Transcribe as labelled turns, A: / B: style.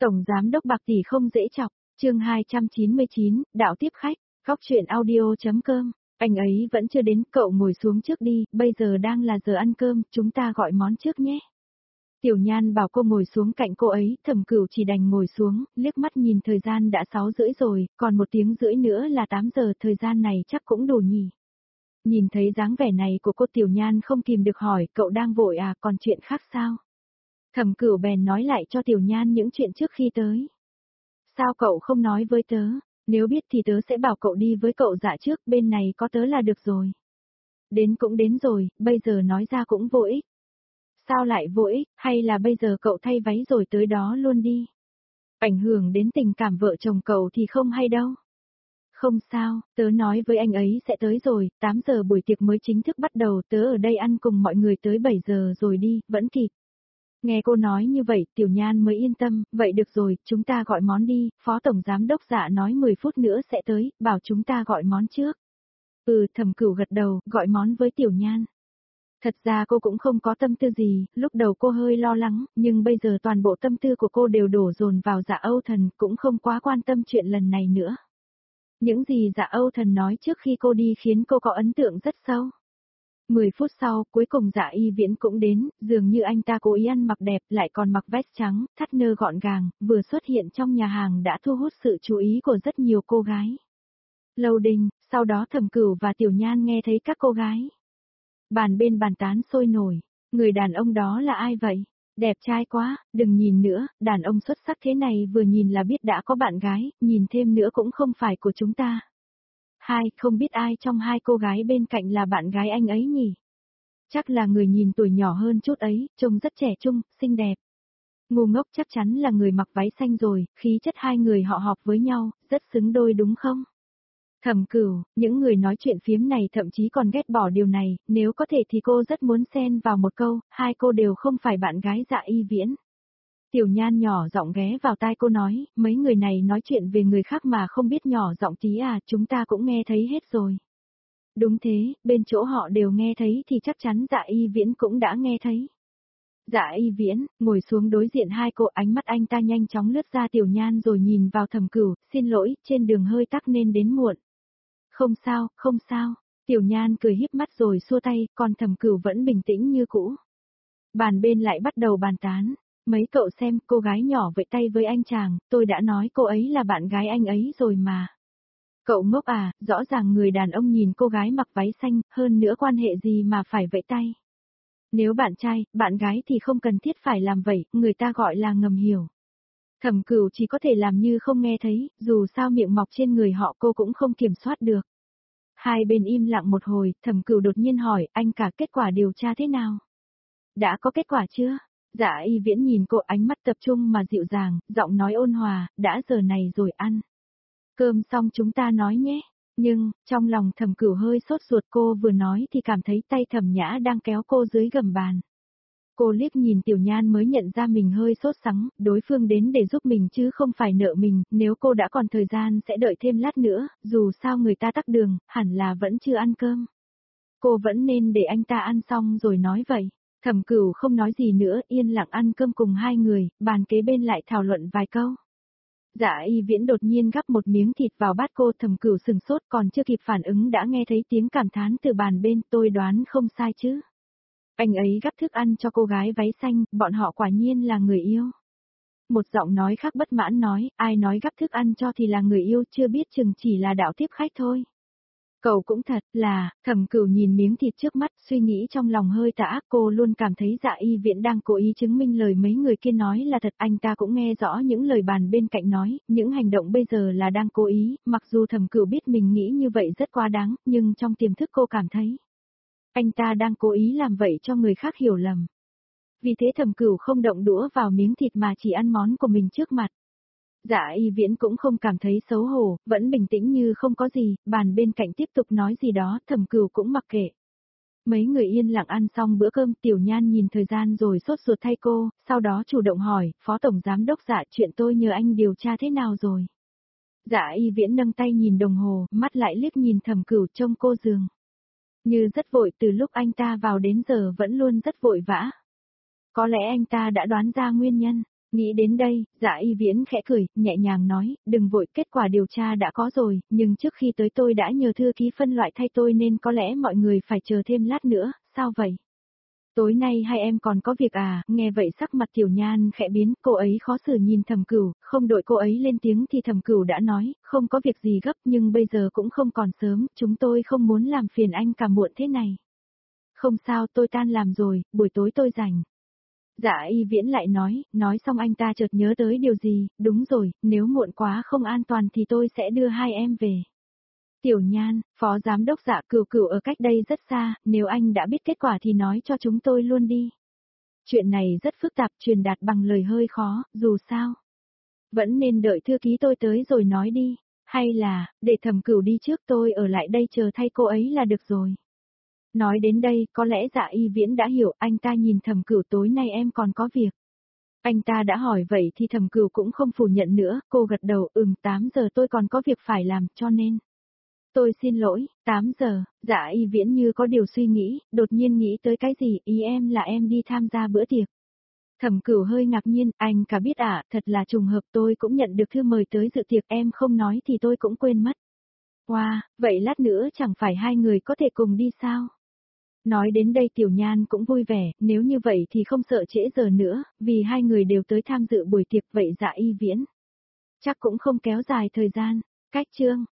A: Tổng giám đốc Bạc tỷ không dễ chọc, chương 299, đạo tiếp khách, góc truyện audio.com. Anh ấy vẫn chưa đến, cậu ngồi xuống trước đi, bây giờ đang là giờ ăn cơm, chúng ta gọi món trước nhé. Tiểu Nhan bảo cô ngồi xuống cạnh cô ấy, Thẩm Cửu chỉ đành ngồi xuống, liếc mắt nhìn thời gian đã 6 rưỡi rồi, còn 1 tiếng rưỡi nữa là 8 giờ, thời gian này chắc cũng đủ nhỉ. Nhìn thấy dáng vẻ này của cô, Tiểu Nhan không kìm được hỏi, cậu đang vội à, còn chuyện khác sao? Thẩm Cửu bèn nói lại cho Tiểu Nhan những chuyện trước khi tới. Sao cậu không nói với tớ, nếu biết thì tớ sẽ bảo cậu đi với cậu Dạ trước, bên này có tớ là được rồi. Đến cũng đến rồi, bây giờ nói ra cũng vô ích. Sao lại vô ích, hay là bây giờ cậu thay váy rồi tới đó luôn đi. Ảnh hưởng đến tình cảm vợ chồng cậu thì không hay đâu. Không sao, tớ nói với anh ấy sẽ tới rồi, 8 giờ buổi tiệc mới chính thức bắt đầu, tớ ở đây ăn cùng mọi người tới 7 giờ rồi đi, vẫn kịp. Nghe cô nói như vậy, Tiểu Nhan mới yên tâm, vậy được rồi, chúng ta gọi món đi, Phó Tổng Giám Đốc Dạ nói 10 phút nữa sẽ tới, bảo chúng ta gọi món trước. Thẩm Cửu gật đầu, gọi món với Tiểu Nhan. Thật ra cô cũng không có tâm tư gì, lúc đầu cô hơi lo lắng, nhưng bây giờ toàn bộ tâm tư của cô đều đổ dồn vào Dạ Âu Thần, cũng không quá quan tâm chuyện lần này nữa. Những gì Dạ Âu Thần nói trước khi cô đi khiến cô có ấn tượng rất sâu. 10 phút sau, cuối cùng Dạ Y Viễn cũng đến, dường như anh ta cố ý ăn mặc đẹp, lại còn mặc vest trắng, thắt nơ gọn gàng, vừa xuất hiện trong nhà hàng đã thu hút sự chú ý của rất nhiều cô gái. Lâu đình, sau đó Thẩm Cửu và Tiểu Nhan nghe thấy các cô gái. Bàn bên bàn tán sôi nổi, người đàn ông đó là ai vậy? Đẹp trai quá, đừng nhìn nữa, đàn ông xuất sắc thế này vừa nhìn là biết đã có bạn gái, nhìn thêm nữa cũng không phải của chúng ta. Không biết ai trong hai cô gái bên cạnh là bạn gái anh ấy nhỉ? Chắc là người nhìn tuổi nhỏ hơn chút ấy, trông rất trẻ trung, xinh đẹp. Ngu ngốc chắc chắn là người mặc váy xanh rồi, khí chất hai người họ họp với nhau, rất xứng đôi đúng không? Thẩm Cửu, những người nói chuyện phiếm này thậm chí còn ghét bỏ điều này, nếu có thể thì cô rất muốn xen vào một câu, hai cô đều không phải bạn gái Dạ Y Viễn. Tiểu Nhan nhỏ giọng ghé vào tai cô nói, mấy người này nói chuyện về người khác mà không biết nhỏ giọng tí à, chúng ta cũng nghe thấy hết rồi. Đúng thế, bên chỗ họ đều nghe thấy thì chắc chắn Dạ Y Viễn cũng đã nghe thấy. Dạ Y Viễn, ngồi xuống đối diện hai cô, ánh mắt anh ta nhanh chóng lướt ra Tiểu Nhan rồi nhìn vào Thẩm Cửu, xin lỗi, trên đường hơi tắc nên đến muộn. Không sao, không sao. Tiểu Nhan cười híp mắt rồi xua tay, còn Thẩm Cửu vẫn bình tĩnh như cũ. Bàn bên lại bắt đầu bàn tán. Mấy cậu xem, cô gái nhỏ vẫy tay với anh chàng, tôi đã nói cô ấy là bạn gái anh ấy rồi mà. Cậu ngốc à, rõ ràng người đàn ông nhìn cô gái mặc váy xanh, hơn nữa quan hệ gì mà phải vẫy tay. Nếu bạn trai, bạn gái thì không cần thiết phải làm vậy, người ta gọi là ngầm hiểu. Thẩm Cửu chỉ có thể làm như không nghe thấy, dù sao miệng mọc trên người họ cô cũng không kiểm soát được. Hai bên im lặng một hồi, Thẩm Cửu đột nhiên hỏi, anh cả kết quả điều tra thế nào? Đã có kết quả chưa? Dạ Y Viễn nhìn cô, ánh mắt tập trung mà dịu dàng, giọng nói ôn hòa, đã giờ này rồi ăn. Cơm xong chúng ta nói nhé. Nhưng, trong lòng Thẩm Cửu hơi sốt ruột, cô vừa nói thì cảm thấy tay Thẩm Nhã đang kéo cô dưới gầm bàn. Cô liếc nhìn Tiểu Nhan mới nhận ra mình hơi sốt sắng, đối phương đến để giúp mình chứ không phải nợ mình, nếu cô đã còn thời gian sẽ đợi thêm lát nữa, dù sao người ta tắc đường, hẳn là vẫn chưa ăn cơm. Cô vẫn nên để anh ta ăn xong rồi nói vậy. Thẩm Cửu không nói gì nữa, yên lặng ăn cơm cùng hai người, bàn kế bên lại thảo luận vài câu. Dạ Y Viễn đột nhiên gắp một miếng thịt vào bát cô, Thẩm Cửu sừng sốt, còn chưa kịp phản ứng đã nghe thấy tiếng cảm thán từ bàn bên, tôi đoán không sai chứ. Anh ấy gắp thức ăn cho cô gái váy xanh, bọn họ quả nhiên là người yêu. Một giọng nói khác bất mãn nói, ai nói gắp thức ăn cho thì là người yêu, chưa biết chừng chỉ là đạo tiếp khách thôi. Cậu cũng thật là, Thẩm Cửu nhìn miếng thịt trước mắt, suy nghĩ trong lòng hơi tà ác, cô luôn cảm thấy Dạ Y Viễn đang cố ý chứng minh lời mấy người kia nói là thật, anh ta cũng nghe rõ những lời bàn bên cạnh nói, những hành động bây giờ là đang cố ý, mặc dù Thẩm Cửu biết mình nghĩ như vậy rất quá đáng, nhưng trong tiềm thức cô cảm thấy anh ta đang cố ý làm vậy cho người khác hiểu lầm. Vì thế Thẩm Cửu không động đũa vào miếng thịt mà chỉ ăn món của mình trước mặt. Dạ Y Viễn cũng không cảm thấy xấu hổ, vẫn bình tĩnh như không có gì, bàn bên cạnh tiếp tục nói gì đó, Thẩm Cửu cũng mặc kệ. Mấy người yên lặng ăn xong bữa cơm, Tiểu Nhan nhìn thời gian rồi sốt ruột thay cô, sau đó chủ động hỏi, Phó Tổng Giám Đốc Dạ, chuyện tôi nhờ anh điều tra thế nào rồi? Dạ Y Viễn nâng tay nhìn đồng hồ, mắt lại liếc nhìn Thẩm Cửu trông cô dường như rất vội, từ lúc anh ta vào đến giờ vẫn luôn rất vội vã. Có lẽ anh ta đã đoán ra nguyên nhân. Nghĩ đến đây, Dạ Y Viễn khẽ cười, nhẹ nhàng nói, đừng vội, kết quả điều tra đã có rồi, nhưng trước khi tới tôi đã nhờ thư ký phân loại thay tôi nên có lẽ mọi người phải chờ thêm lát nữa, sao vậy? Tối nay hai em còn có việc à, nghe vậy sắc mặt Tiểu Nhan khẽ biến, cô ấy khó xử nhìn Thẩm Cửu, không đợi cô ấy lên tiếng thì Thẩm Cửu đã nói, không có việc gì gấp nhưng bây giờ cũng không còn sớm, chúng tôi không muốn làm phiền anh cả muộn thế này. Không sao, tôi tan làm rồi, buổi tối tôi rảnh. Dạ Y Viễn lại nói xong anh ta chợt nhớ tới điều gì, đúng rồi, nếu muộn quá không an toàn thì tôi sẽ đưa hai em về. Tiểu Nhan, phó giám đốc Dạ Cửu Cửu ở cách đây rất xa, nếu anh đã biết kết quả thì nói cho chúng tôi luôn đi. Chuyện này rất phức tạp, truyền đạt bằng lời hơi khó, dù sao. Vẫn nên đợi thư ký tôi tới rồi nói đi, hay là, để Thẩm Cửu đi trước tôi ở lại đây chờ thay cô ấy là được rồi. Nói đến đây, có lẽ Dạ Y Viễn đã hiểu, anh ta nhìn Thẩm Cửu tối nay em còn có việc. Anh ta đã hỏi vậy thì Thẩm Cửu cũng không phủ nhận nữa, cô gật đầu, 8 giờ tôi còn có việc phải làm, cho nên. Tôi xin lỗi, 8 giờ, Dạ Y Viễn như có điều suy nghĩ, đột nhiên nghĩ tới cái gì, ý em là em đi tham gia bữa tiệc. Thẩm Cửu hơi ngạc nhiên, anh cả biết à, thật là trùng hợp tôi cũng nhận được thư mời tới dự tiệc em không nói thì tôi cũng quên mất. Wow, vậy lát nữa chẳng phải hai người có thể cùng đi sao? Nói đến đây Tiểu Nhan cũng vui vẻ, nếu như vậy thì không sợ trễ giờ nữa, vì hai người đều tới tham dự buổi tiệc vậy Dạ Y Viễn. Chắc cũng không kéo dài thời gian, cách chương.